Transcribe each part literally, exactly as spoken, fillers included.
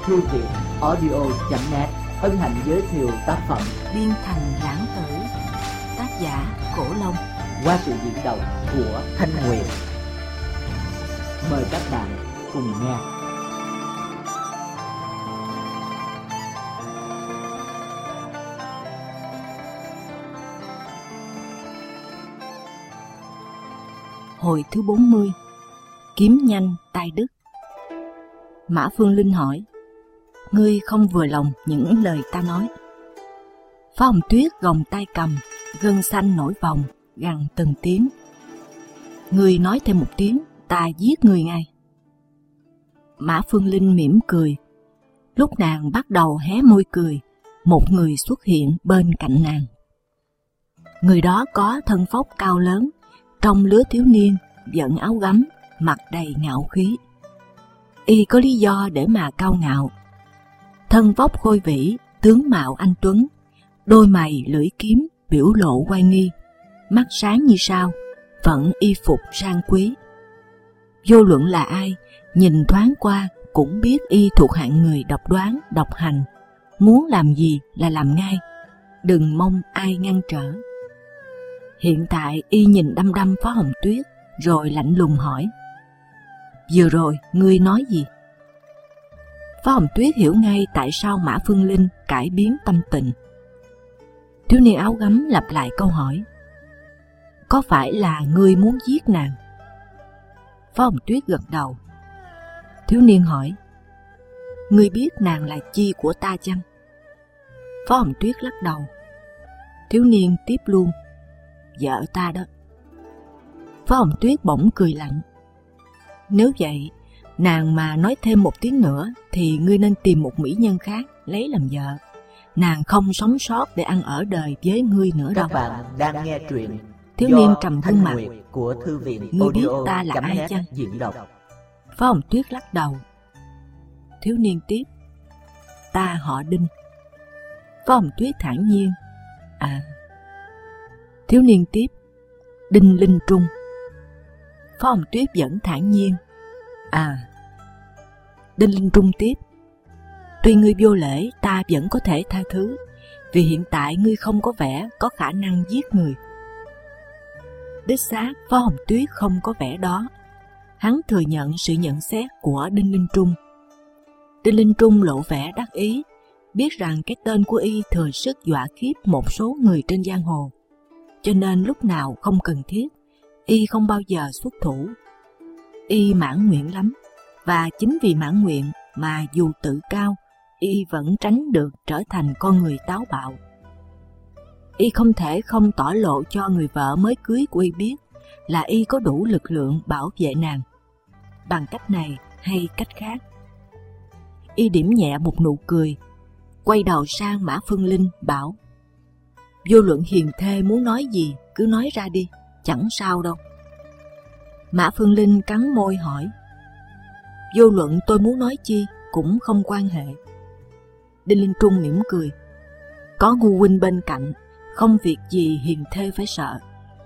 thư viện audio chấm net hân hạnh giới thiệu tác phẩm Biên Thành Lãng Tử, tác giả Cổ Long, qua sự diễn đọc của Thanh Nguyệt. Mời các bạn cùng nghe. Hồi thứ bốn mươi. Kiếm nhanh tai đứt. Mã Phương Linh hỏi: ngươi không vừa lòng những lời ta nói? Phá Hồng Tuyết gồng tay cầm, gân xanh nổi vòng, gằn từng tiếng: ngươi nói thêm một tiếng, ta giết ngươi ngay. Mã Phương Linh mỉm cười. Lúc nàng bắt đầu hé môi cười, một người xuất hiện bên cạnh nàng. Người đó có thân phóc cao lớn, trong lứa thiếu niên, vận áo gấm, mặt đầy ngạo khí. Y có lý do để mà cao ngạo. Thân vóc khôi vĩ, tướng mạo anh tuấn, đôi mày lưỡi kiếm, biểu lộ oai nghi, mắt sáng như sao, vẫn y phục sang quý. Vô luận là ai, nhìn thoáng qua cũng biết y thuộc hạng người độc đoán, độc hành, muốn làm gì là làm ngay, đừng mong ai ngăn trở. Hiện tại y nhìn đăm đăm Phá Hồng Tuyết, rồi lạnh lùng hỏi: vừa rồi ngươi nói gì? Phá Hồng Tuyết hiểu ngay tại sao Mã Phương Linh cải biến tâm tình. Thiếu niên áo gấm lặp lại câu hỏi: có phải là ngươi muốn giết nàng? Phá Hồng Tuyết gật đầu. Thiếu niên hỏi: ngươi biết nàng là chi của ta chăng? Phá Hồng Tuyết lắc đầu. Thiếu niên tiếp luôn: vợ ta đó. Phá Hồng Tuyết bỗng cười lạnh. Nếu vậy, nàng mà nói thêm một tiếng nữa thì ngươi nên tìm một mỹ nhân khác lấy làm vợ. Nàng không sống sót để ăn ở đời với ngươi nữa đâu. Các bạn đang nghe truyện Thiếu niên trầm gương mặt của thư viện ngươi biết ta là ai chăng? Diễn đọc. Phá Hồng Tuyết lắc đầu. Thiếu niên tiếp: ta họ Đinh. Phá Hồng Tuyết thản nhiên: à. Thiếu niên tiếp: Đinh Linh Trung. Phá Hồng Tuyết vẫn thản nhiên: à. Đinh Linh Trung tiếp: tuy ngươi vô lễ, ta vẫn có thể tha thứ, vì hiện tại ngươi không có vẻ có khả năng giết người. Đích xác, Phá Hồng Tuyết không có vẻ đó. Hắn thừa nhận sự nhận xét của Đinh Linh Trung. Đinh Linh Trung lộ vẻ đắc ý, biết rằng cái tên của y thừa sức dọa khiếp một số người trên giang hồ, cho nên lúc nào không cần thiết, y không bao giờ xuất thủ. Y mãn nguyện lắm, và chính vì mãn nguyện mà dù tự cao, y vẫn tránh được trở thành con người táo bạo. Y không thể không tỏ lộ cho người vợ mới cưới của y biết là y có đủ lực lượng bảo vệ nàng, bằng cách này hay cách khác. Y điểm nhẹ một nụ cười, quay đầu sang Mã Phương Linh bảo: vô luận hiền thê muốn nói gì cứ nói ra đi, chẳng sao đâu. Mã Phương Linh cắn môi hỏi: vô luận tôi muốn nói chi cũng không quan hệ. Đinh Linh Trung mỉm cười: có ngu huynh bên cạnh, không việc gì hiền thê phải sợ.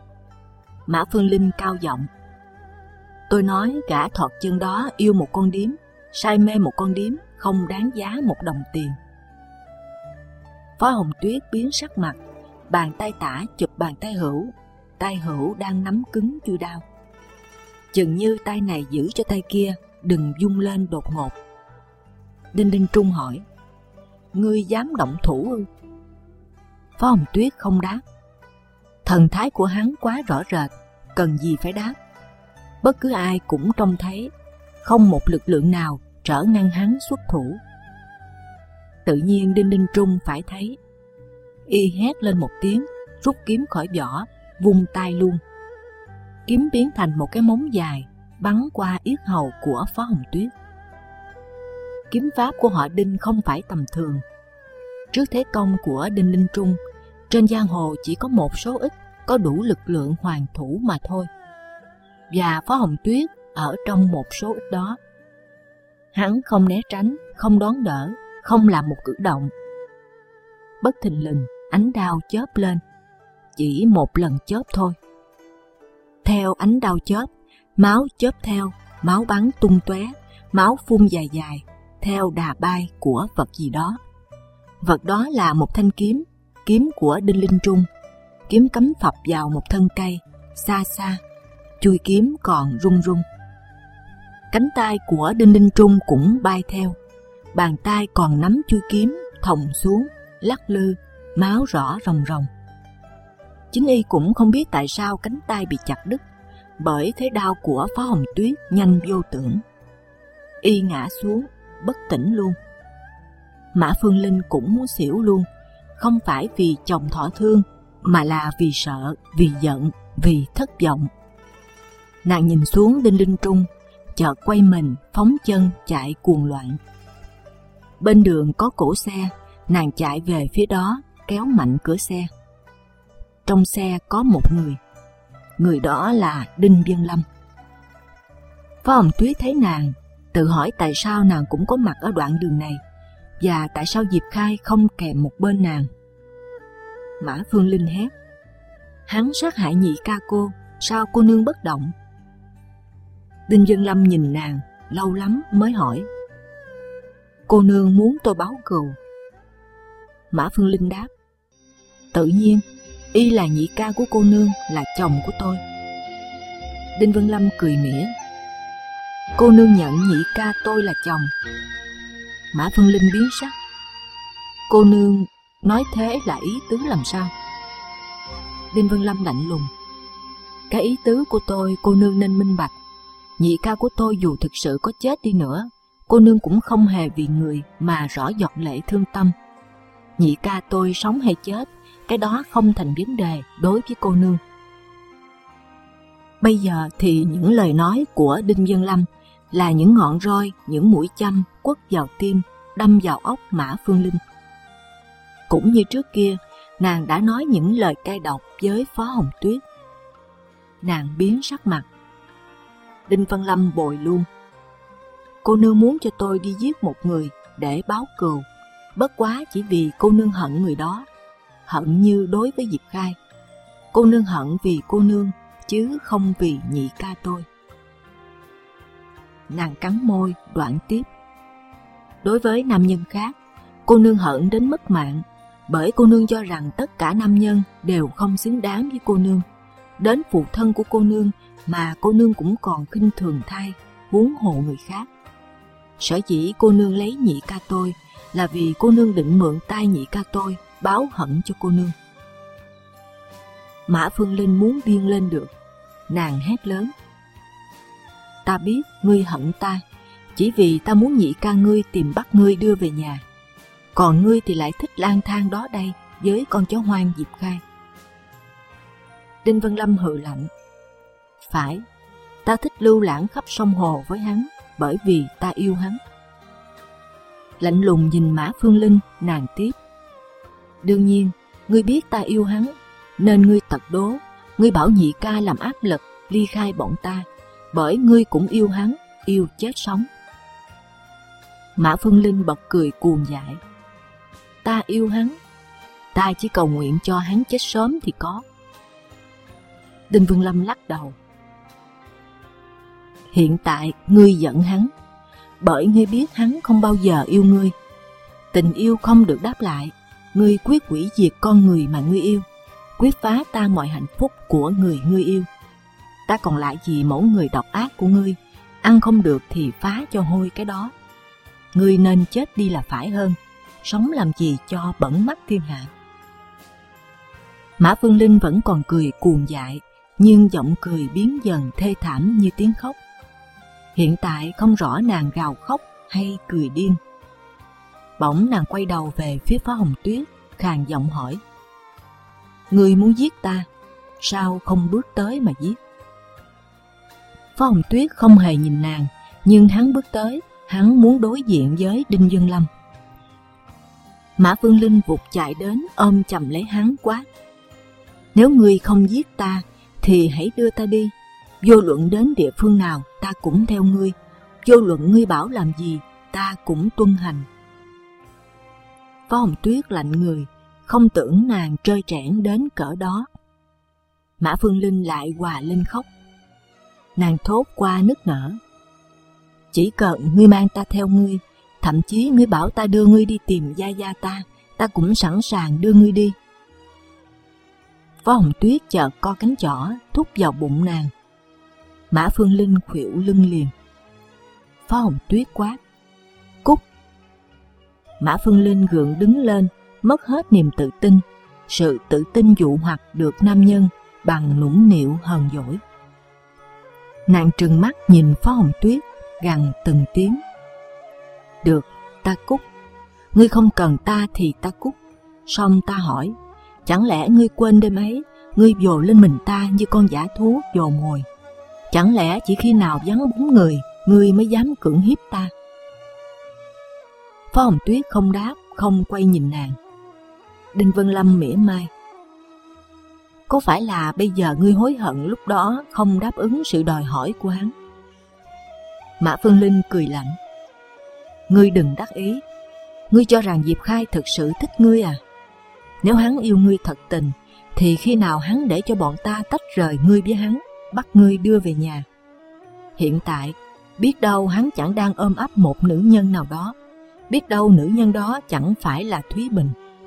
Mã Phương Linh cao giọng: tôi nói gã thọt chân đó yêu một con điếm, say mê một con điếm, không đáng giá một đồng tiền. Phá Hồng Tuyết biến sắc mặt, bàn tay tả chụp bàn tay hữu, tay hữu đang nắm cứng chui đao. Chừng như tay này giữ cho tay kia đừng vung lên đột ngột. Đinh Linh Trung hỏi: ngươi dám động thủ ư? Phá Hồng Tuyết không đáp. Thần thái của hắn quá rõ rệt, cần gì phải đáp. Bất cứ ai cũng trông thấy, không một lực lượng nào trở ngăn hắn xuất thủ. Tự nhiên Đinh Linh Trung phải thấy. Y hét lên một tiếng, rút kiếm khỏi vỏ, vung tay luôn. Kiếm biến thành một cái móng dài, bắn qua yết hầu của Phá Hồng Tuyết. Kiếm pháp của họ Đinh không phải tầm thường. Trước thế công của Đinh Linh Trung, trên giang hồ chỉ có một số ít có đủ lực lượng hoàn thủ mà thôi, và Phá Hồng Tuyết ở trong một số ít đó. Hắn không né tránh, không đón đỡ, không làm một cử động. Bất thình lình, ánh đao chớp lên, chỉ một lần chớp thôi. Theo ánh đao chớp, máu chớp theo, máu bắn tung tóe, máu phun dài dài, theo đà bay của vật gì đó. Vật đó là một thanh kiếm, kiếm của Đinh Linh Trung. Kiếm cắm phập vào một thân cây, xa xa, chuôi kiếm còn rung rung. Cánh tay của Đinh Linh Trung cũng bay theo, bàn tay còn nắm chuôi kiếm, thòng xuống, lắc lư, máu rõ ròng ròng. Chính y cũng không biết tại sao cánh tay bị chặt đứt, bởi thế đau của Phó Hồng Tuyết nhanh vô tưởng. Y ngã xuống, bất tỉnh luôn. Mã Phương Linh cũng muốn xỉu luôn, không phải vì chồng thọ thương, mà là vì sợ, vì giận, vì thất vọng. Nàng nhìn xuống Đinh Linh Trung, chợt quay mình, phóng chân chạy cuồng loạn. Bên đường có cỗ xe, nàng chạy về phía đó, kéo mạnh cửa xe. Trong xe có một người, người đó là Đinh Vân Lâm. Phó Hồng Tuyết thấy nàng, tự hỏi tại sao nàng cũng có mặt ở đoạn đường này, và tại sao Diệp Khai không kèm một bên nàng. Mã Phương Linh hét: hắn sát hại nhị ca cô, sao cô nương bất động? Đinh Vân Lâm nhìn nàng lâu lắm mới hỏi: cô nương muốn tôi báo cừu? Mã Phương Linh đáp: tự nhiên, y là nhị ca của cô nương, là chồng của tôi. Đinh Vân Lâm cười mỉa: cô nương nhận nhị ca tôi là chồng? Mã Phương Linh biến sắc: cô nương nói thế là ý tứ làm sao? Đinh Vân Lâm lạnh lùng: cái ý tứ của tôi cô nương nên minh bạch. Nhị ca của tôi dù thực sự có chết đi nữa, cô nương cũng không hề vì người mà rõ giọt lệ thương tâm. Nhị ca tôi sống hay chết, cái đó không thành vấn đề đối với cô nương. Bây giờ thì những lời nói của Đinh Vân Lâm là những ngọn roi, những mũi châm quất vào tim, đâm vào óc Mã Phương Linh. Cũng như trước kia, nàng đã nói những lời cay độc với Phó Hồng Tuyết. Nàng biến sắc mặt. Đinh Vân Lâm bồi luôn: cô nương muốn cho tôi đi giết một người để báo cừu, bất quá chỉ vì cô nương hận người đó, hận như đối với Diệp Khai. Cô nương hận vì cô nương, chứ không vì nhị ca tôi. Nàng cắn môi, đoạn tiếp: đối với nam nhân khác, cô nương hận đến mất mạng, bởi cô nương cho rằng tất cả nam nhân đều không xứng đáng với cô nương. Đến phụ thân của cô nương mà cô nương cũng còn khinh thường thay, huống hồ người khác. Sở dĩ cô nương lấy nhị ca tôi là vì cô nương định mượn tay nhị ca tôi báo hận cho cô nương. Mã Phương Linh muốn điên lên được, nàng hét lớn: ta biết ngươi hận ta, chỉ vì ta muốn nhị ca ngươi tìm bắt ngươi đưa về nhà, còn ngươi thì lại thích lang thang đó đây với con chó hoang Diệp Khai. Đinh Vân Lâm hừ lạnh: phải, ta thích lưu lãng khắp sông hồ với hắn, bởi vì ta yêu hắn. Lạnh lùng nhìn Mã Phương Linh, nàng tiếp: đương nhiên, ngươi biết ta yêu hắn, nên ngươi tật đố, ngươi bảo nhị ca làm áp lực ly khai bọn ta, bởi ngươi cũng yêu hắn, yêu chết sống. Mã Phương Linh bật cười cuồng dại: ta yêu hắn, ta chỉ cầu nguyện cho hắn chết sớm thì có. Đinh Vân Lâm lắc đầu: hiện tại ngươi giận hắn, bởi ngươi biết hắn không bao giờ yêu ngươi. Tình yêu không được đáp lại, ngươi quyết hủy diệt con người mà ngươi yêu, quyết phá tan mọi hạnh phúc của người ngươi yêu. Ta còn lại gì mẫu người độc ác của ngươi, ăn không được thì phá cho hôi cái đó. Ngươi nên chết đi là phải hơn, sống làm gì cho bẩn mắt thiên hạ. Mã Phương Linh vẫn còn cười cuồng dại, nhưng giọng cười biến dần thê thảm như tiếng khóc. Hiện tại không rõ nàng gào khóc hay cười điên. Bỗng nàng quay đầu về phía Phó Hồng Tuyết, khàn giọng hỏi: ngươi muốn giết ta, sao không bước tới mà giết? Phó Hồng Tuyết không hề nhìn nàng, nhưng hắn bước tới, hắn muốn đối diện với Đinh Vân Lâm. Mã Phương Linh vụt chạy đến ôm chầm lấy hắn quát: nếu ngươi không giết ta thì hãy đưa ta đi, vô luận đến địa phương nào ta cũng theo ngươi, vô luận ngươi bảo làm gì ta cũng tuân hành. Phó Hồng Tuyết lạnh người, không tưởng nàng trơ trẽn đến cỡ đó. Mã Phương Linh lại hòa lên khóc. Nàng thốt qua nức nở: chỉ cần ngươi mang ta theo ngươi Thậm chí ngươi bảo ta đưa ngươi đi tìm gia gia ta, ta cũng sẵn sàng đưa ngươi đi. Phó Hồng Tuyết chợt co cánh chỏ thúc vào bụng nàng. Mã Phương Linh khuỵu lưng liền. Phó Hồng Tuyết quát: Cút! Mã Phương Linh gượng đứng lên, mất hết niềm tự tin. Sự tự tin dụ hoặc được nam nhân bằng nũng nịu hờn dỗi. Nàng trừng mắt nhìn Phó Hồng Tuyết, gằn từng tiếng: Được, ta cút. Ngươi không cần ta thì ta cút. Xong ta hỏi, chẳng lẽ ngươi quên đêm ấy ngươi vồ lên mình ta như con dã thú vồ mồi? Chẳng lẽ chỉ khi nào vắng bóng người ngươi mới dám cưỡng hiếp ta? Phó Hồng Tuyết không đáp, không quay nhìn nàng. Đinh Vân Lâm mỉa mai: Có phải là bây giờ ngươi hối hận lúc đó không đáp ứng sự đòi hỏi của hắn? Mã Phương Linh cười lạnh: Ngươi đừng đắc ý. Ngươi cho rằng Diệp Khai thực sự thích ngươi à? Nếu hắn yêu ngươi thật tình, thì khi nào hắn để cho bọn ta tách rời ngươi với hắn, bắt ngươi đưa về nhà? Hiện tại, biết đâu hắn chẳng đang ôm ấp một nữ nhân nào đó, biết đâu nữ nhân đó chẳng phải là Thúy Bình.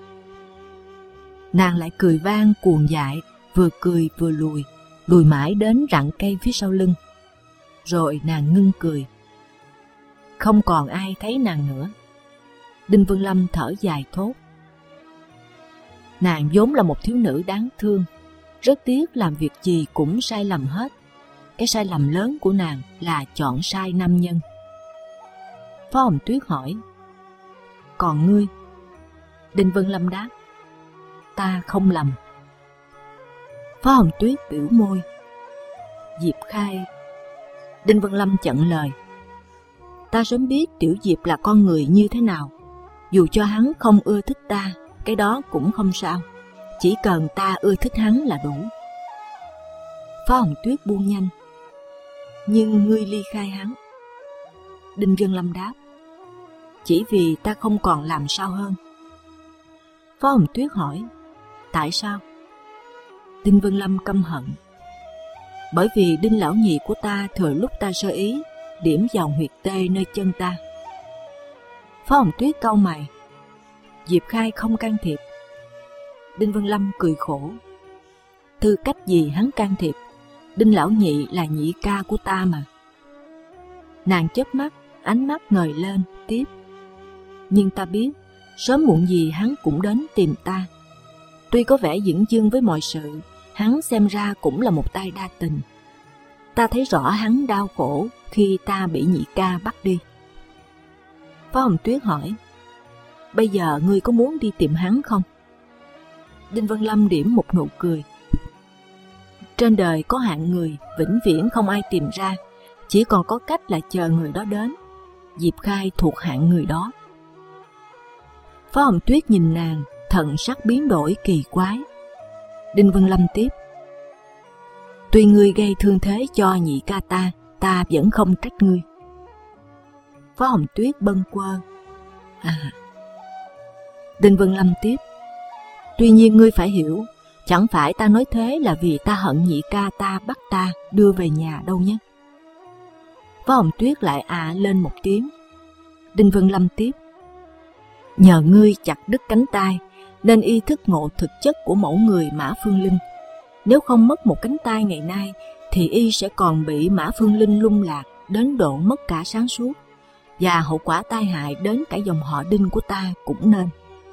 Nàng lại cười vang cuồng dại, vừa cười vừa lùi, lùi mãi đến rặng cây phía sau lưng. Rồi nàng ngưng cười. Không còn ai thấy nàng nữa. Đinh Vân Lâm thở dài thốt: Nàng vốn là một thiếu nữ đáng thương, rất tiếc làm việc gì cũng sai lầm hết. Cái sai lầm lớn của nàng là chọn sai nam nhân. Phó Hồng Tuyết hỏi: Còn ngươi? Đinh Vân Lâm đáp: Ta không lầm. Phó Hồng Tuyết biểu môi: Diệp Khai. Đinh Vân Lâm chặn lời: Ta sớm biết Tiểu Diệp là con người như thế nào. Dù cho hắn không ưa thích ta, cái đó cũng không sao. Chỉ cần ta ưa thích hắn là đủ. Phó Hồng Tuyết buông nhanh: Nhưng ngươi ly khai hắn. Đinh Vân Lâm đáp: Chỉ vì ta không còn làm sao hơn. Phó Hồng Tuyết hỏi: Tại sao? Đinh Vân Lâm căm hận: Bởi vì Đinh lão nhị của ta thừa lúc ta sơ ý điểm vào huyệt tê nơi chân ta. Phó Hồng Tuyết cau mày: Diệp Khai không can thiệp. Đinh Vân Lâm cười khổ: Tư cách gì hắn can thiệp? Đinh lão nhị là nhị ca của ta mà. Nàng chớp mắt, ánh mắt ngời lên, tiếp: Nhưng ta biết sớm muộn gì hắn cũng đến tìm ta. Tuy có vẻ dửng dưng với mọi sự, hắn xem ra cũng là một tay đa tình. Ta thấy rõ hắn đau khổ khi ta bị nhị ca bắt đi. Phó Hồng Tuyết hỏi: Bây giờ ngươi có muốn đi tìm hắn không? Đinh Vân Lâm điểm một nụ cười: Trên đời có hạng người vĩnh viễn không ai tìm ra, chỉ còn có cách là chờ người đó đến. Diệp Khai thuộc hạng người đó. Phó Hồng Tuyết nhìn nàng, thần sắc biến đổi kỳ quái. Đinh Vân Lâm tiếp: Tuy ngươi gây thương thế cho nhị ca ta, ta vẫn không trách ngươi. Phó Hồng Tuyết bâng quơ: À. Đinh Vân Lâm tiếp: Tuy nhiên ngươi phải hiểu, chẳng phải ta nói thế là vì ta hận nhị ca ta bắt ta đưa về nhà đâu nhé. Phó Hồng Tuyết lại à lên một tiếng. Đinh Vân Lâm tiếp: Nhờ ngươi chặt đứt cánh tay, nên y thức ngộ thực chất của mẫu người Mã Phương Linh. Nếu không mất một cánh tay ngày nay, thì y sẽ còn bị Mã Phương Linh lung lạc đến độ mất cả sáng suốt, và hậu quả tai hại đến cả dòng họ Đinh của ta cũng nên.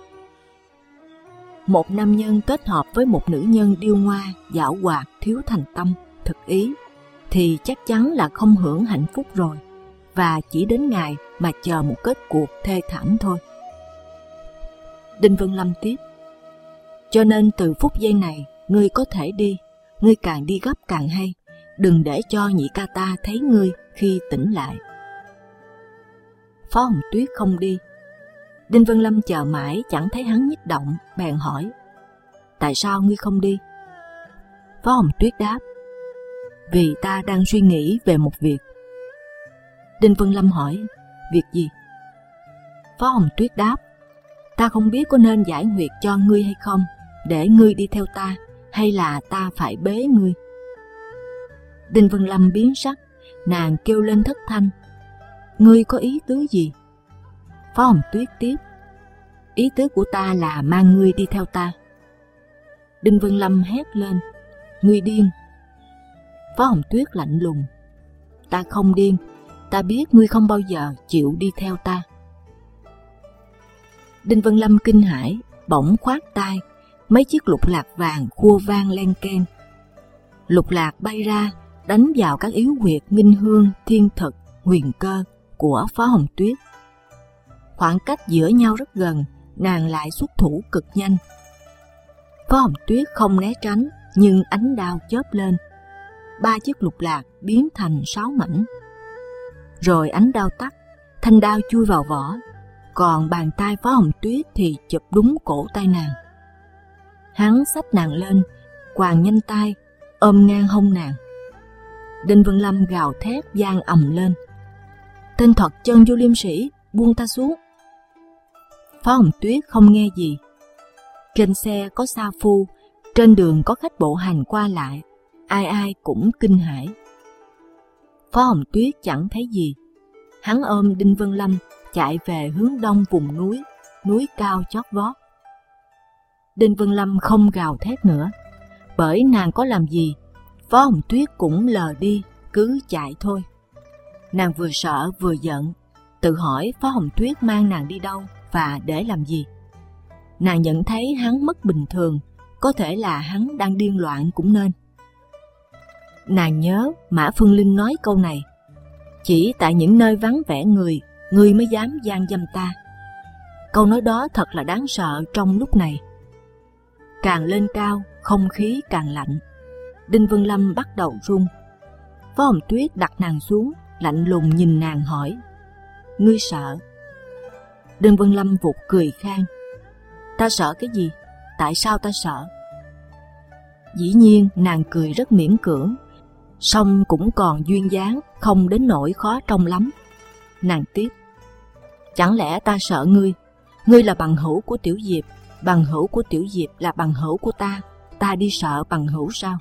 Một nam nhân kết hợp với một nữ nhân điêu ngoa, giảo hoạt, thiếu thành tâm, thực ý, thì chắc chắn là không hưởng hạnh phúc rồi, và chỉ đến ngày mà chờ một kết cuộc thê thảm thôi. Đinh Vân Lâm tiếp: Cho nên từ phút giây này, ngươi có thể đi, ngươi càng đi gấp càng hay, đừng để cho nhị ca ta thấy ngươi khi tỉnh lại. Phó Hồng Tuyết không đi. Đinh Vân Lâm chờ mãi chẳng thấy hắn nhích động, bèn hỏi: Tại sao ngươi không đi? Phó Hồng Tuyết đáp: Vì ta đang suy nghĩ về một việc. Đinh Vân Lâm hỏi: Việc gì? Phó Hồng Tuyết đáp: Ta không biết có nên giải huyệt cho ngươi hay không, để ngươi đi theo ta, hay là ta phải bế ngươi. Đinh Vân Lâm biến sắc, nàng kêu lên thất thanh: Ngươi có ý tứ gì? Phó Hồng Tuyết tiếp: ý tứ của ta là mang ngươi đi theo ta. Đinh Vân Lâm hét lên: ngươi điên! Phó Hồng Tuyết lạnh lùng: ta không điên, ta biết ngươi không bao giờ chịu đi theo ta. Đinh Vân Lâm kinh hãi, bỗng khoát tay, mấy chiếc lục lạc vàng khua vang len keng. Lục lạc bay ra, đánh vào các yếu huyệt nghinh hương, thiên thực, huyền cơ của Phó Hồng Tuyết. Khoảng cách giữa nhau rất gần, nàng lại xuất thủ cực nhanh. Phó Hồng Tuyết không né tránh, nhưng ánh đao chớp lên, ba chiếc lục lạc biến thành sáu mảnh. Rồi ánh đao tắt, thanh đao chui vào vỏ, còn bàn tay Phó Hồng Tuyết thì chụp đúng cổ tay nàng. Hắn xách nàng lên, quàng nhanh tay, ôm ngang hông nàng. Đinh Vân Lâm gào thét vang ầm lên: tên thật chân vô liêm sĩ, buông ta xuống! Phó Hồng Tuyết không nghe gì. Trên xe có sa phu, trên đường có khách bộ hành qua lại, ai ai cũng kinh hãi. Phó Hồng Tuyết chẳng thấy gì. Hắn ôm Đinh Vân Lâm chạy về hướng đông vùng núi, núi cao chót vót. Đinh Vân Lâm không gào thét nữa, bởi nàng có làm gì, Phó Hồng Tuyết cũng lờ đi, cứ chạy thôi. Nàng vừa sợ vừa giận, tự hỏi Phó Hồng Tuyết mang nàng đi đâu và để làm gì. Nàng nhận thấy hắn mất bình thường, có thể là hắn đang điên loạn cũng nên. Nàng nhớ Mã Phương Linh nói câu này: chỉ tại những nơi vắng vẻ người, ngươi mới dám gian dâm ta. Câu nói đó thật là đáng sợ trong lúc này. Càng lên cao, không khí càng lạnh. Đinh Vân Lâm bắt đầu run. Phó Hồng Tuyết đặt nàng xuống, lạnh lùng nhìn nàng hỏi: ngươi sợ? Đinh Vân Lâm vụt cười khan: ta sợ cái gì? Tại sao ta sợ? Dĩ nhiên nàng cười rất miễn cưỡng, song cũng còn duyên dáng, không đến nỗi khó trông lắm. Nàng tiếp: chẳng lẽ ta sợ ngươi? Ngươi là bằng hữu của Tiểu Diệp, bằng hữu của Tiểu Diệp là bằng hữu của ta, ta đi sợ bằng hữu sao?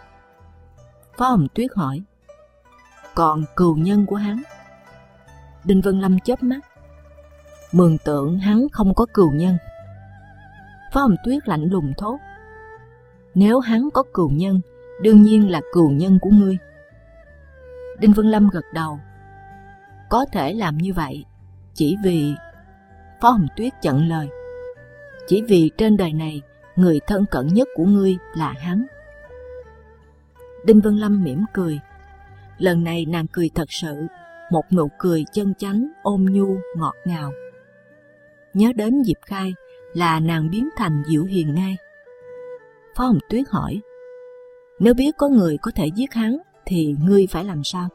Phó Hồng Tuyết hỏi: còn cừu nhân của hắn? Đinh Vân Lâm chớp mắt: mường tượng hắn không có cừu nhân. Phó Hồng Tuyết lạnh lùng thốt: nếu hắn có cừu nhân, đương nhiên là cừu nhân của ngươi. Đinh Vân Lâm gật đầu: có thể làm như vậy, chỉ vì... Phó Hồng Tuyết chặn lời: chỉ vì trên đời này, người thân cận nhất của ngươi là hắn. Đinh Vân Lâm mỉm cười. Lần này nàng cười thật sự, một nụ cười chân chánh, ôn nhu, ngọt ngào. Nhớ đến Diệp Khai là nàng biến thành dịu hiền ngay. Phó Hồng Tuyết hỏi: nếu biết có người có thể giết hắn, thì ngươi phải làm sao?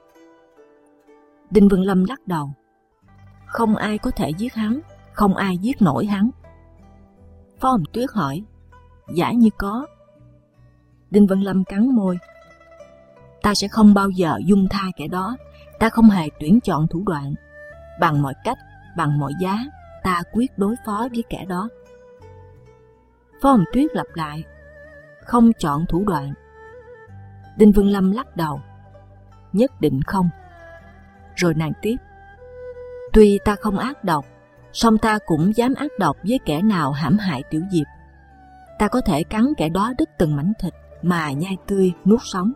Đinh Vân Lâm lắc đầu: không ai có thể giết hắn, không ai giết nổi hắn. Phó Hồng Tuyết hỏi: giả như có? Đinh Vân Lâm cắn môi: ta sẽ không bao giờ dung tha kẻ đó, ta không hề tuyển chọn thủ đoạn. Bằng mọi cách, bằng mọi giá, ta quyết đối phó với kẻ đó. Phó Hồng Tuyết lặp lại: không chọn thủ đoạn. Đinh Vân Lâm lắc đầu: nhất định không. Rồi nàng tiếp: tuy ta không ác độc, song ta cũng dám ác độc với kẻ nào hãm hại Tiểu Diệp. Ta có thể cắn kẻ đó đứt từng mảnh thịt mà nhai tươi nuốt sống.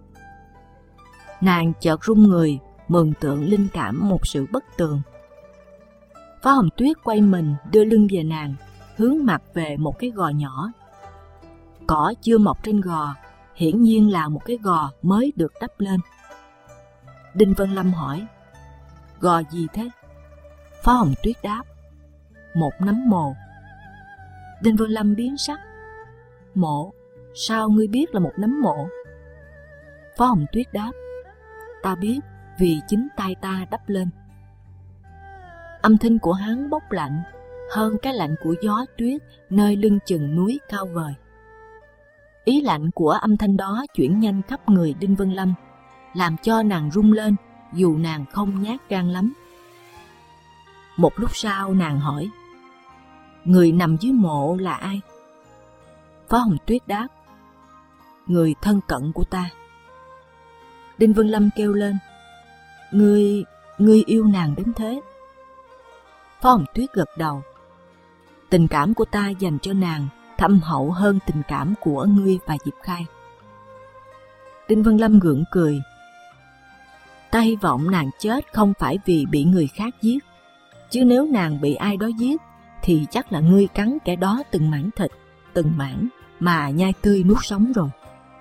Nàng chợt run người, mường tượng linh cảm một sự bất tường. Phó Hồng Tuyết quay mình đưa lưng về nàng, hướng mặt về một cái gò nhỏ. Cỏ chưa mọc trên gò, hiển nhiên là một cái gò mới được đắp lên. Đinh Vân Lâm hỏi: gò gì thế? Phó Hồng Tuyết đáp: một nấm mồ. Đinh Vân Lâm biến sắc: mộ? Sao ngươi biết là một nấm mộ? Phó Hồng Tuyết đáp: ta biết, vì chính tay ta đắp lên. Âm thanh của hắn bốc lạnh hơn cái lạnh của gió tuyết nơi lưng chừng núi cao vời. Ý lạnh của âm thanh đó chuyển nhanh khắp người Đinh Vân Lâm, làm cho nàng rung lên, dù nàng không nhát gan lắm. Một lúc sau nàng hỏi: người nằm dưới mộ là ai? Phó Hồng Tuyết đáp: người thân cận của ta. Đinh Vân Lâm kêu lên: ngươi, ngươi yêu nàng đến thế? Phó Hồng Tuyết gật đầu. Tình cảm của ta dành cho nàng thâm hậu hơn tình cảm của ngươi và Diệp Khai. Đinh Văn Lâm gượng cười. Ta hy vọng nàng chết không phải vì bị người khác giết, chứ nếu nàng bị ai đó giết thì chắc là ngươi cắn kẻ đó từng mảng thịt, từng mảng mà nhai tươi nuốt sống rồi.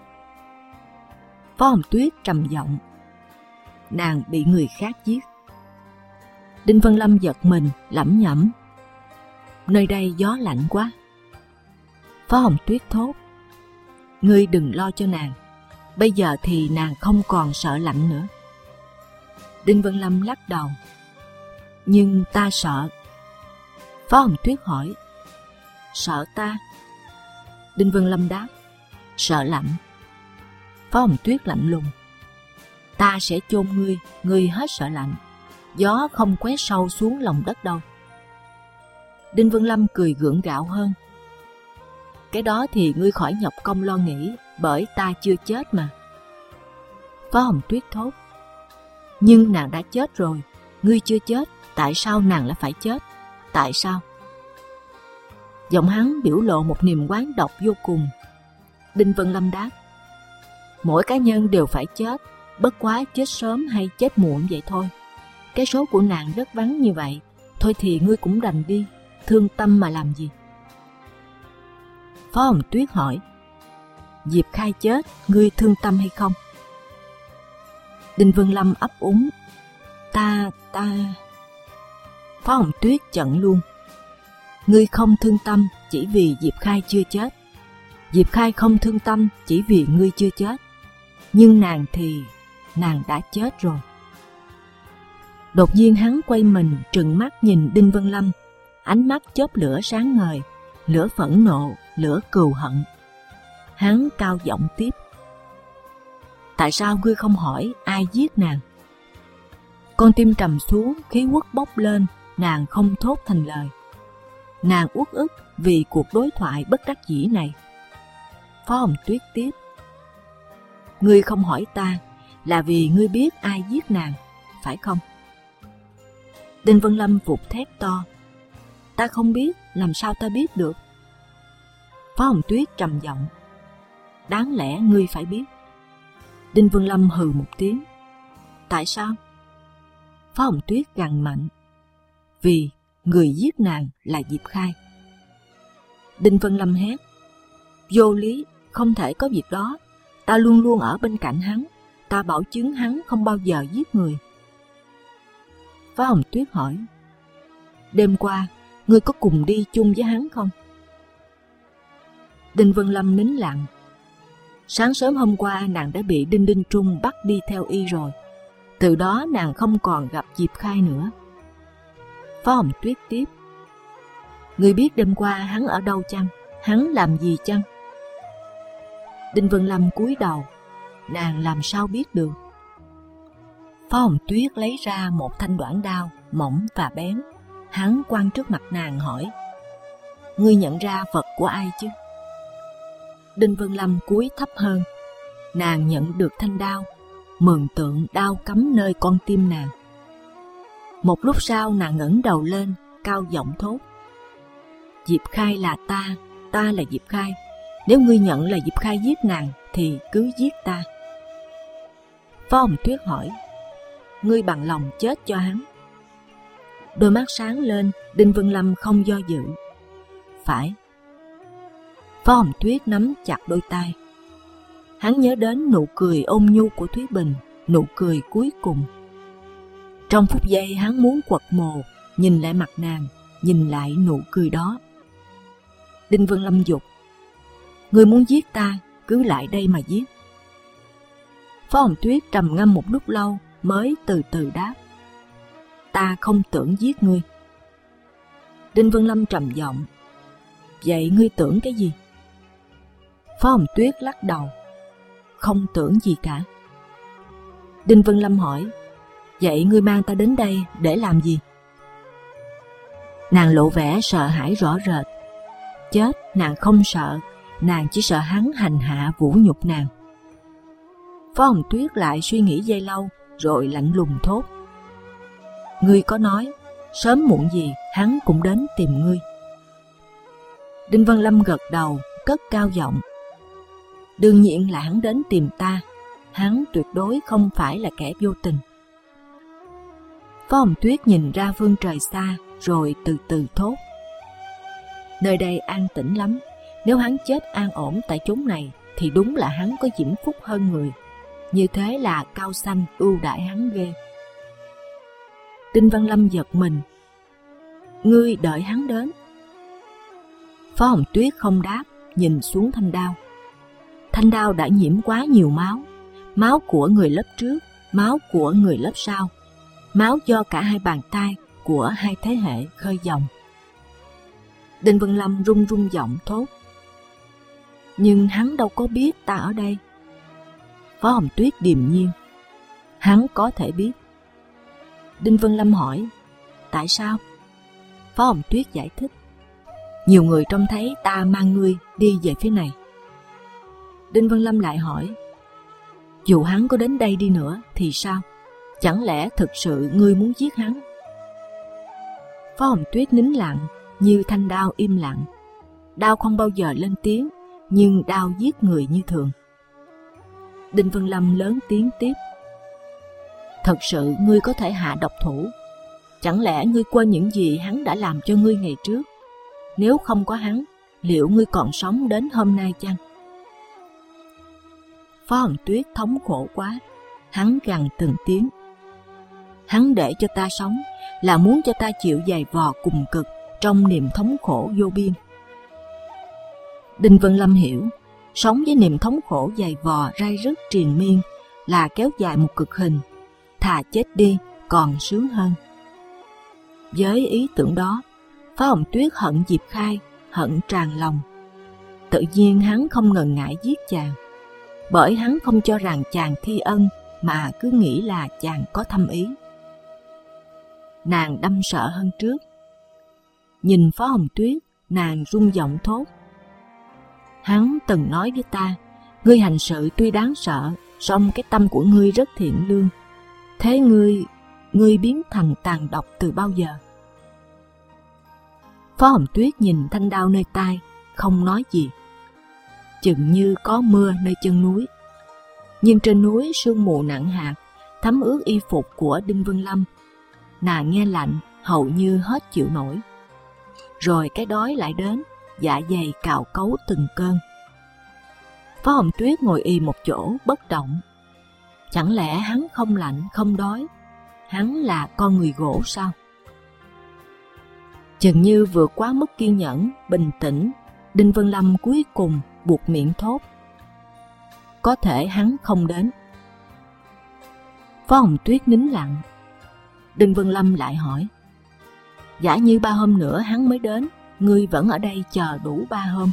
Phó Hồng Tuyết trầm giọng. Nàng bị người khác giết. Đinh Văn Lâm giật mình, lẩm nhẩm. Nơi đây gió lạnh quá. Phó Hồng Tuyết thốt. Ngươi đừng lo cho nàng. Bây giờ thì nàng không còn sợ lạnh nữa. Đinh Văn Lâm lắc đầu. Nhưng ta sợ. Phó Hồng Tuyết hỏi. Sợ ta? Đinh Văn Lâm đáp. Sợ lạnh. Phó Hồng Tuyết lạnh lùng. Ta sẽ chôn ngươi, ngươi hết sợ lạnh. Gió không quét sâu xuống lòng đất đâu. Đinh Văn Lâm cười gượng gạo hơn. Cái đó thì ngươi khỏi nhọc công lo nghĩ, bởi ta chưa chết mà. Phó Hồng Tuyết thốt. Nhưng nàng đã chết rồi, ngươi chưa chết, tại sao nàng lại phải chết? Tại sao? Giọng hắn biểu lộ một niềm oán độc vô cùng. Đinh Văn Lâm đáp. Mỗi cá nhân đều phải chết, bất quá chết sớm hay chết muộn vậy thôi. Cái số của nàng rất vắng như vậy, thôi thì ngươi cũng đành đi, thương tâm mà làm gì? Phó Hồng Tuyết hỏi. Diệp Khai chết, ngươi thương tâm hay không? Đinh Văn Lâm ấp úng. Ta, ta... Phó Hồng Tuyết chận luôn. Ngươi không thương tâm chỉ vì Diệp Khai chưa chết. Diệp Khai không thương tâm chỉ vì ngươi chưa chết. Nhưng nàng thì... nàng đã chết rồi. Đột nhiên hắn quay mình trừng mắt nhìn Đinh Văn Lâm, ánh mắt chớp lửa sáng ngời, lửa phẫn nộ, lửa cừu hận. Hắn cao giọng tiếp. Tại sao ngươi không hỏi ai giết nàng? Con tim trầm xuống, khí uất bốc lên, nàng không thốt thành lời. Nàng uất ức vì cuộc đối thoại bất đắc dĩ này. Phó Hồng Tuyết tiếp. Ngươi không hỏi ta là vì ngươi biết ai giết nàng, phải không? Đinh Văn Lâm vụt thét to. Ta không biết, làm sao ta biết được? Phó Hồng Tuyết trầm giọng. Đáng lẽ ngươi phải biết. Đinh Văn Lâm hừ một tiếng. Tại sao? Phó Hồng Tuyết gằn mạnh. Vì người giết nàng là Diệp Khai. Đinh Văn Lâm hét. Vô lý, không thể có việc đó. Ta luôn luôn ở bên cạnh hắn. Ta bảo chứng hắn không bao giờ giết người. Phó Hồng Tuyết hỏi. Đêm qua, ngươi có cùng đi chung với hắn không? Đinh Văn Lâm nín lặng. Sáng sớm hôm qua nàng đã bị Đinh Đinh Trung bắt đi theo y rồi. Từ đó nàng không còn gặp Diệp Khai nữa. Phó Hồng Tuyết tiếp. Ngươi biết đêm qua hắn ở đâu chăng? Hắn làm gì chăng? Đinh Văn Lâm cúi đầu. Nàng làm sao biết được? Phó Hồng Tuyết lấy ra một thanh đoản đao mỏng và bén. Hắn quăng trước mặt nàng hỏi. Ngươi nhận ra Phật của ai chứ? Đinh Văn Lâm cúi thấp hơn. Nàng nhận được thanh đao, mường tượng đao cắm nơi con tim nàng. Một lúc sau nàng ngẩng đầu lên, cao giọng thốt. Diệp Khai là ta, ta là Diệp Khai. Nếu ngươi nhận là Diệp Khai giết nàng, thì cứ giết ta. Phó Hồng Tuyết hỏi. Ngươi bằng lòng chết cho hắn? Đôi mắt sáng lên, Đinh Văn Lâm không do dự. Phải. Phó Hồng Tuyết nắm chặt đôi tay. Hắn nhớ đến nụ cười ôn nhu của Thúy Bình, nụ cười cuối cùng. Trong phút giây hắn muốn quật mồ, nhìn lại mặt nàng, nhìn lại nụ cười đó. Đinh Văn Lâm dục. Ngươi muốn giết ta, cứ lại đây mà giết. Phó Hồng Tuyết trầm ngâm một lúc lâu mới từ từ đáp. Ta không tưởng giết ngươi. Đinh Văn Lâm trầm giọng. Vậy ngươi tưởng cái gì? Phó Hồng Tuyết lắc đầu. Không tưởng gì cả. Đinh Văn Lâm hỏi. Vậy ngươi mang ta đến đây để làm gì? Nàng lộ vẻ sợ hãi rõ rệt. Chết nàng không sợ, nàng chỉ sợ hắn hành hạ vũ nhục nàng. Phó Hồng Tuyết lại suy nghĩ giây lâu, rồi lạnh lùng thốt. Ngươi có nói, sớm muộn gì hắn cũng đến tìm ngươi. Đinh Văn Lâm gật đầu, cất cao giọng. Đương nhiên là hắn đến tìm ta, hắn tuyệt đối không phải là kẻ vô tình. Phó Hồng Tuyết nhìn ra phương trời xa, rồi từ từ thốt. Nơi đây an tĩnh lắm, nếu hắn chết an ổn tại chốn này, thì đúng là hắn có diễm phúc hơn người. Như thế là cao sanh ưu đãi hắn ghê. Đinh Văn Lâm giật mình. Ngươi đợi hắn đến? Phó Hồng Tuyết không đáp, nhìn xuống thanh đao. Thanh đao đã nhiễm quá nhiều máu, máu của người lớp trước, máu của người lớp sau, máu do cả hai bàn tay của hai thế hệ khơi dòng. Đinh Văn Lâm run run giọng thốt. Nhưng hắn đâu có biết ta ở đây. Phó Hồng Tuyết điềm nhiên. Hắn có thể biết. Đinh Văn Lâm hỏi, tại sao? Phó Hồng Tuyết giải thích. Nhiều người trông thấy ta mang ngươi đi về phía này. Đinh Văn Lâm lại hỏi, dù hắn có đến đây đi nữa thì sao? Chẳng lẽ thực sự ngươi muốn giết hắn? Phó Hồng Tuyết nín lặng, như thanh đao im lặng. Đao không bao giờ lên tiếng, nhưng đao giết người như thường. Đinh Văn Lâm lớn tiếng tiếp. Thật sự ngươi có thể hạ độc thủ. Chẳng lẽ ngươi quên những gì hắn đã làm cho ngươi ngày trước? Nếu không có hắn, liệu ngươi còn sống đến hôm nay chăng? Phó Hồng Tuyết thống khổ quá. Hắn gằn từng tiếng. Hắn để cho ta sống là muốn cho ta chịu dày vò cùng cực trong niềm thống khổ vô biên. Đinh Văn Lâm hiểu, sống với niềm thống khổ dày vò rai rứt triền miên là kéo dài một cực hình, thà chết đi còn sướng hơn. Với ý tưởng đó, Phó Hồng Tuyết hận Diệp Khai, hận tràn lòng. Tự nhiên hắn không ngần ngại giết chàng, bởi hắn không cho rằng chàng thi ân, mà cứ nghĩ là chàng có thâm ý. Nàng đâm sợ hơn trước. Nhìn Phó Hồng Tuyết, nàng run giọng thốt. Hắn từng nói với ta, ngươi hành sự tuy đáng sợ, song cái tâm của ngươi rất thiện lương. Thế ngươi, ngươi biến thành tàn độc từ bao giờ? Phó Hồng Tuyết nhìn thanh đao nơi tai, không nói gì. Chừng như có mưa nơi chân núi. Nhưng trên núi sương mù nặng hạt, thấm ướt y phục của Đinh Văn Lâm. Nàng nghe lạnh, hầu như hết chịu nổi. Rồi cái đói lại đến, dạ dày cào cấu từng cơn. Phó Hồng Tuyết ngồi ì một chỗ bất động. Chẳng lẽ hắn không lạnh, không đói? Hắn là con người gỗ sao? Chừng như vượt quá mức kiên nhẫn, bình tĩnh, Đinh Văn Lâm cuối cùng buộc miệng thốt. Có thể hắn không đến. Phó Hồng Tuyết nín lặng. Đinh Văn Lâm lại hỏi. Giả như ba hôm nữa hắn mới đến, ngươi vẫn ở đây chờ đủ ba hôm.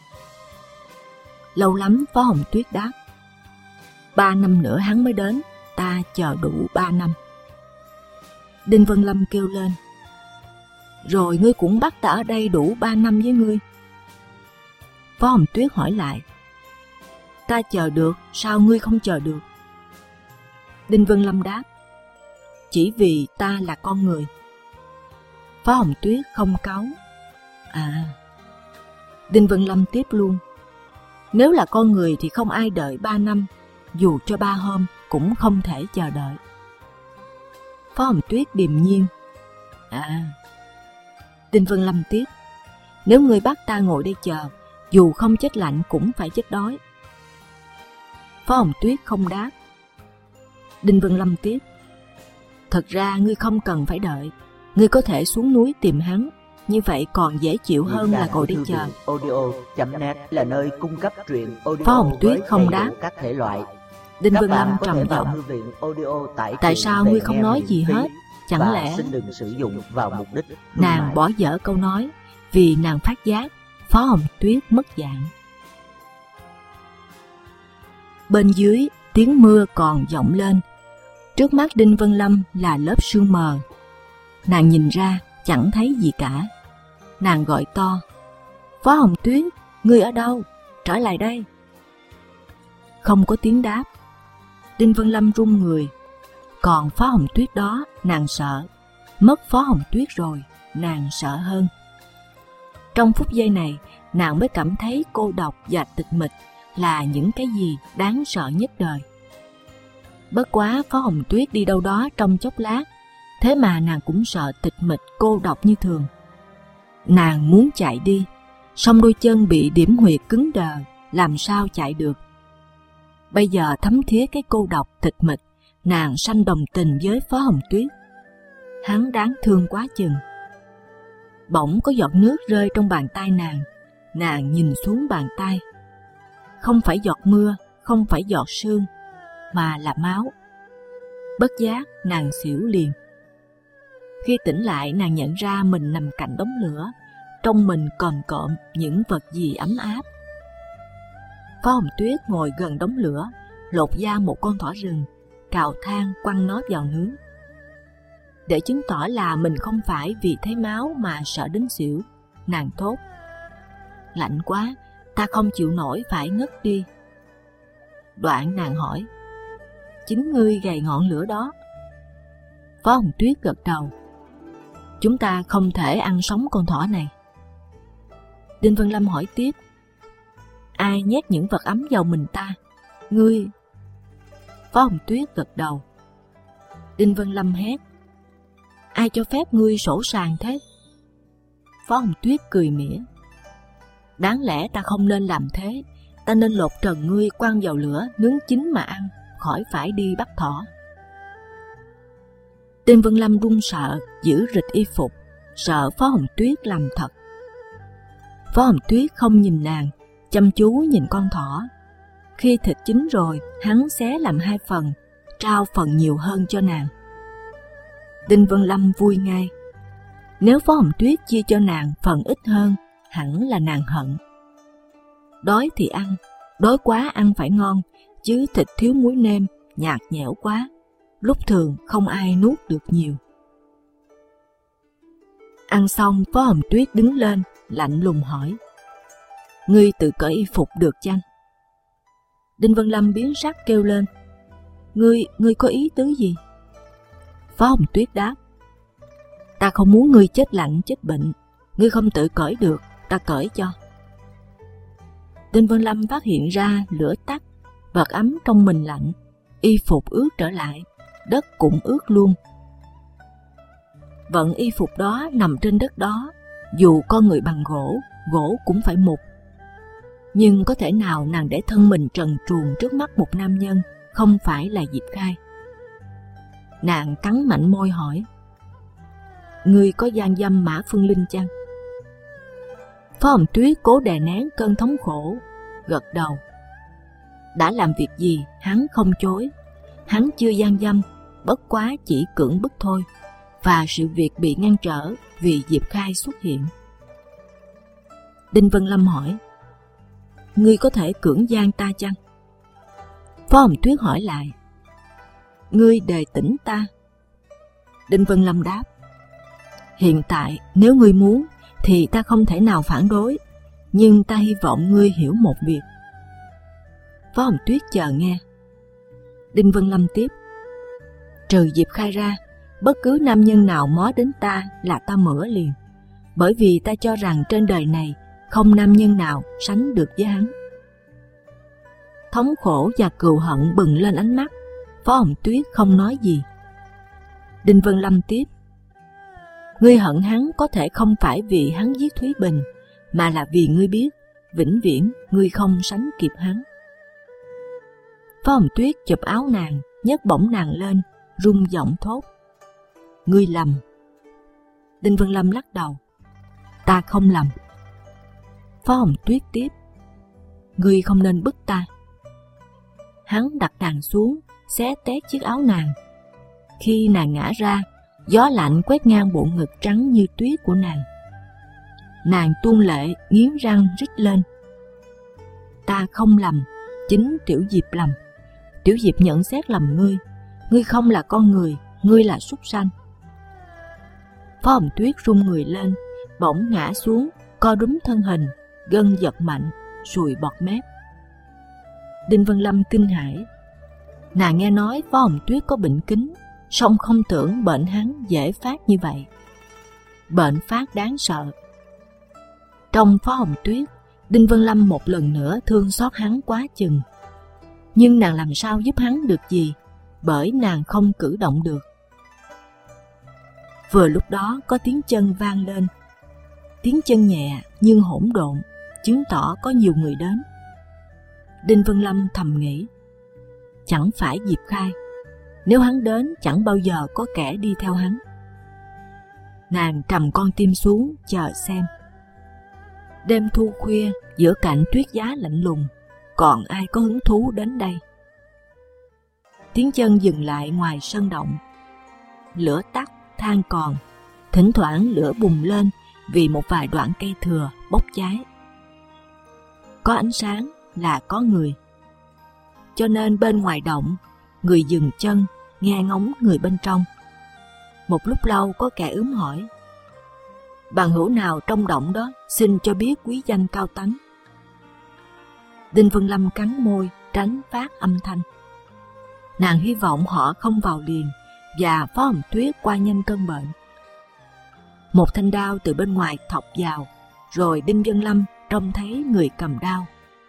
Lâu lắm, Phó Hồng Tuyết đáp. Ba năm nữa hắn mới đến, ta chờ đủ ba năm. Đinh Văn Lâm kêu lên. Rồi ngươi cũng bắt ta ở đây đủ ba năm với ngươi. Phó Hồng Tuyết hỏi lại. Ta chờ được, sao ngươi không chờ được? Đinh Văn Lâm đáp. Chỉ vì ta là con người. Phó Hồng Tuyết không cáu. À. Đinh Văn Lâm tiếp luôn. Nếu là con người thì không ai đợi ba năm, dù cho ba hôm cũng không thể chờ đợi. Phó Hồng Tuyết điềm nhiên. À. Đinh Văn Lâm tiếp. Nếu ngươi bắt ta ngồi đây chờ, dù không chết lạnh cũng phải chết đói. Phó Hồng Tuyết không đáp. Đinh Văn Lâm tiếp. Thật ra ngươi không cần phải đợi, ngươi có thể xuống núi tìm hắn, như vậy còn dễ chịu hơn là ngồi đây chờ. audio chấm net là nơi cung cấp truyện audio. Phó Hồng Tuyết không đáp. Các thể loại. Đinh Văn Lâm trầm giọng. Tại sao ngươi không nói gì hết? Chẳng lẽ xin đừng sử dụng vào mục đích. Nàng bỏ dở câu nói vì nàng phát giác Phó Hồng Tuyết mất dạng. Bên dưới tiếng mưa còn vọng lên. Trước mắt Đinh Văn Lâm là lớp sương mờ. Nàng nhìn ra chẳng thấy gì cả. Nàng gọi to. Phó Hồng Tuyết, ngươi ở đâu? Trở lại đây. Không có tiếng đáp. Đinh Văn Lâm run người. Còn Phó Hồng Tuyết đó, nàng sợ. Mất Phó Hồng Tuyết rồi, nàng sợ hơn. Trong phút giây này, nàng mới cảm thấy cô độc và tịch mịch là những cái gì đáng sợ nhất đời. Bất quá Phó Hồng Tuyết đi đâu đó trong chốc lát, thế mà nàng cũng sợ tịch mịch cô độc như thường. Nàng muốn chạy đi, song đôi chân bị điểm huyệt cứng đờ, làm sao chạy được. Bây giờ thấm thía cái cô độc tịch mịch, nàng sanh đồng tình với Phó Hồng Tuyết. Hắn đáng thương quá chừng. Bỗng có giọt nước rơi trong bàn tay nàng, nàng nhìn xuống bàn tay. Không phải giọt mưa, không phải giọt sương, mà là máu. Bất giác nàng xỉu liền. Khi tỉnh lại, nàng nhận ra mình nằm cạnh đống lửa, trong mình còm cộm những vật gì ấm áp. Phó Hồng Tuyết ngồi gần đống lửa, lột da một con thỏ rừng, cào than quăng nó vào nướng. Để chứng tỏ là mình không phải vì thấy máu mà sợ đến xỉu, nàng thốt: lạnh quá, ta không chịu nổi phải ngất đi. Đoạn nàng hỏi: chính ngươi gầy ngọn lửa đó? Phó Hồng Tuyết gật đầu: chúng ta không thể ăn sống con thỏ này. Đinh Vân Lâm hỏi tiếp: ai nhét những vật ấm vào mình ta? Ngươi? Phó Hồng Tuyết gật đầu. Đinh Vân Lâm hét: ai cho phép ngươi sổ sàng thế? Phó Hồng Tuyết cười mỉa: đáng lẽ ta không nên làm thế, ta nên lột trần ngươi quăng vào lửa nướng chín mà ăn, khỏi phải đi bắt thỏ. Đinh Vân Lâm run sợ, giữ rịch y phục, sợ Phó Hồng Tuyết làm thật. Phó Hồng Tuyết không nhìn nàng, chăm chú nhìn con thỏ. Khi thịt chín rồi, hắn xé làm hai phần, trao phần nhiều hơn cho nàng. Đinh Vân Lâm vui ngay. Nếu Phó Hồng Tuyết chia cho nàng phần ít hơn, hẳn là nàng hận. Đói thì ăn, đói quá ăn phải ngon, chứ thịt thiếu muối nêm, nhạt nhẽo quá, lúc thường không ai nuốt được nhiều. Ăn xong, Phó Hồng Tuyết đứng lên, lạnh lùng hỏi: ngươi tự cởi y phục được chăng? Đinh Vân Lâm biến sắc kêu lên: ngươi, ngươi có ý tứ gì? Phó Hồng Tuyết đáp: ta không muốn ngươi chết lạnh chết bệnh, ngươi không tự cởi được, ta cởi cho. Đinh Vân Lâm phát hiện ra lửa tắt, vật ấm trong mình lạnh, y phục ướt trở lại, đất cũng ướt luôn. Vận y phục đó nằm trên đất đó, dù con người bằng gỗ, gỗ cũng phải mục. Nhưng có thể nào nàng để thân mình trần truồng trước mắt một nam nhân không phải là Diệp Khai? Nàng cắn mạnh môi hỏi: ngươi có gian dâm Mã Phương Linh chăng? Phó Hồng Tuyết cố đè nén cơn thống khổ, gật đầu. Đã làm việc gì hắn không chối. Hắn chưa gian dâm, bất quá chỉ cưỡng bức thôi, và sự việc bị ngăn trở vì Diệp Khai xuất hiện. Đinh Vân Lâm hỏi: ngươi có thể cưỡng gian ta chăng? Phó Hồng Tuyết hỏi lại: ngươi đề tỉnh ta? Đinh Vân Lâm đáp: hiện tại nếu ngươi muốn thì ta không thể nào phản đối, nhưng ta hy vọng ngươi hiểu một việc. Phó Hồng Tuyết chờ nghe. Đinh Vân Lâm tiếp: trừ Diệp Khai ra, bất cứ nam nhân nào mó đến ta là ta mửa liền, bởi vì ta cho rằng trên đời này không nam nhân nào sánh được với hắn. Thống khổ và cừu hận bừng lên ánh mắt, Phó Hồng Tuyết không nói gì. Đinh Vân Lâm tiếp: ngươi hận hắn có thể không phải vì hắn giết Thúy Bình, mà là vì ngươi biết vĩnh viễn ngươi không sánh kịp hắn. Phó Hồng Tuyết chụp áo nàng, nhấc bổng nàng lên, rung giọng thốt: ngươi lầm. Đinh Vân Lâm lắc đầu: ta không lầm. Phó Hồng Tuyết tiếp: ngươi không nên bức ta. Hắn đặt nàng xuống, xé tét chiếc áo nàng. Khi nàng ngã ra, gió lạnh quét ngang bộ ngực trắng như tuyết của nàng. Nàng tuôn lệ, nghiến răng rít lên: ta không lầm, chính Tiểu Diệp lầm. Tiểu Diệp nhận xét lầm ngươi, ngươi không là con người, ngươi là súc sanh. Phó Hồng Tuyết rung người lên, bỗng ngã xuống, co rúm thân hình, gân giật mạnh, sùi bọt mép. Đinh Vân Lâm kinh hãi. Nàng nghe nói Phó Hồng Tuyết có bệnh kính, song không tưởng bệnh hắn dễ phát như vậy. Bệnh phát đáng sợ. Trong Phó Hồng Tuyết, Đinh Vân Lâm một lần nữa thương xót hắn quá chừng. Nhưng nàng làm sao giúp hắn được gì, bởi nàng không cử động được. Vừa lúc đó có tiếng chân vang lên. Tiếng chân nhẹ nhưng hỗn độn, chứng tỏ có nhiều người đến. Đinh Vân Lâm thầm nghĩ, chẳng phải Diệp Khai, nếu hắn đến chẳng bao giờ có kẻ đi theo hắn. Nàng trầm con tim xuống chờ xem. Đêm thu khuya giữa cảnh tuyết giá lạnh lùng, còn ai có hứng thú đến đây. Tiếng chân dừng lại ngoài sân động. Lửa tắt, than còn, thỉnh thoảng lửa bùng lên vì một vài đoạn cây thừa bốc cháy. Có ánh sáng là có người, cho nên bên ngoài động, người dừng chân nghe ngóng người bên trong. Một lúc lâu có kẻ ướm hỏi, bằng hữu nào trong động đó xin cho biết quý danh cao tánh. Đinh Vân Lâm cắn môi tránh phát âm thanh. Nàng hy vọng họ không vào liền và Phó Hồng Tuyết qua nhanh cơn bệnh. Một thanh đao từ bên ngoài thọc vào, rồi Đinh Vân Lâm trông thấy người cầm đao.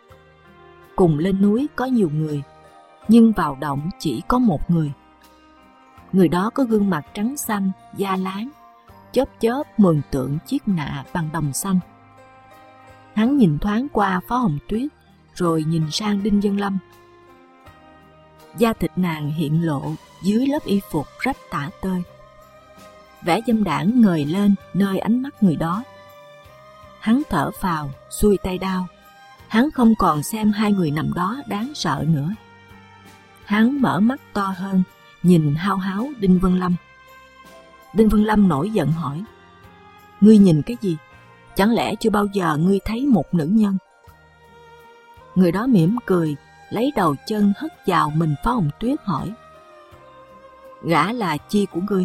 Cùng lên núi có nhiều người, nhưng vào động chỉ có một người. Người đó có gương mặt trắng xanh, da láng, chớp chớp mường tượng chiếc nạ bằng đồng xanh. Hắn nhìn thoáng qua Phó Hồng Tuyết, rồi nhìn sang Đinh Vân Lâm. Da thịt nàng hiện lộ dưới lớp y phục rách tả tơi. Vẻ dâm đãng ngời lên nơi ánh mắt người đó. Hắn thở phào, xuôi tay đao. Hắn không còn xem hai người nằm đó đáng sợ nữa. Hắn mở mắt to hơn, nhìn hao háo Đinh Vân Lâm. Đinh Vân Lâm nổi giận hỏi, ngươi nhìn cái gì? Chẳng lẽ chưa bao giờ ngươi thấy một nữ nhân? Người đó mỉm cười, lấy đầu chân hất vào mình Phó Hồng Tuyết hỏi, gã là chi của ngươi?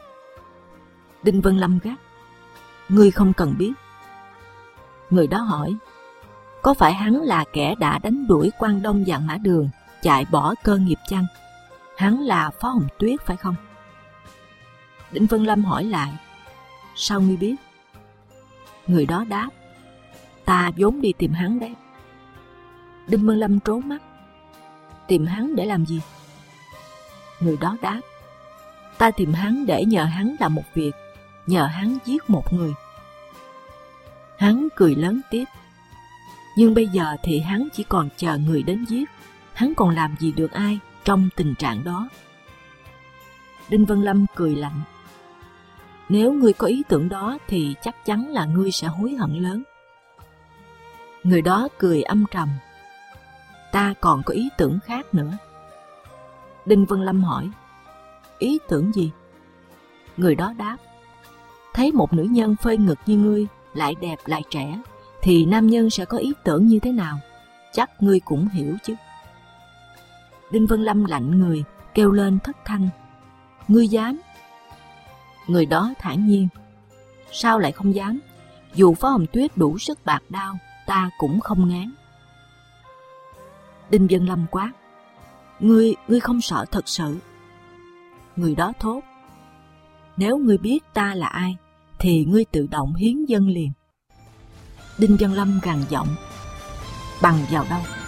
Đinh Vân Lâm gắt, ngươi không cần biết. Người đó hỏi, có phải hắn là kẻ đã đánh đuổi Quan Đông Vạn Mã Đường, chạy bỏ cơ nghiệp chăng? Hắn là Phó Hồng Tuyết phải không? Đinh Vân Lâm hỏi lại, sao ngươi biết? Người đó đáp, ta vốn đi tìm hắn đấy. Đinh Vân Lâm trố mắt, tìm hắn để làm gì? Người đó đáp, ta tìm hắn để nhờ hắn làm một việc, nhờ hắn giết một người. Hắn cười lớn tiếp, nhưng bây giờ thì hắn chỉ còn chờ người đến giết, hắn còn làm gì được ai trong tình trạng đó. Đinh Vân Lâm cười lạnh, nếu ngươi có ý tưởng đó thì chắc chắn là ngươi sẽ hối hận lớn. Người đó cười âm trầm, ta còn có ý tưởng khác nữa. Đinh Vân Lâm hỏi, ý tưởng gì? Người đó đáp, thấy một nữ nhân phơi ngực như ngươi, lại đẹp lại trẻ, thì nam nhân sẽ có ý tưởng như thế nào? Chắc ngươi cũng hiểu chứ. Đinh Vân Lâm lạnh người, kêu lên thất thanh, ngươi dám? Người đó thản nhiên, sao lại không dám? Dù Phó Hồng Tuyết đủ sức bạc đao, ta cũng không ngán. Đinh Vân Lâm quát, ngươi, ngươi không sợ thật sự? Người đó thốt, nếu ngươi biết ta là ai, thì ngươi tự động hiến dâng liền. Đinh Vân Lâm gằn giọng, bằng vào đâu?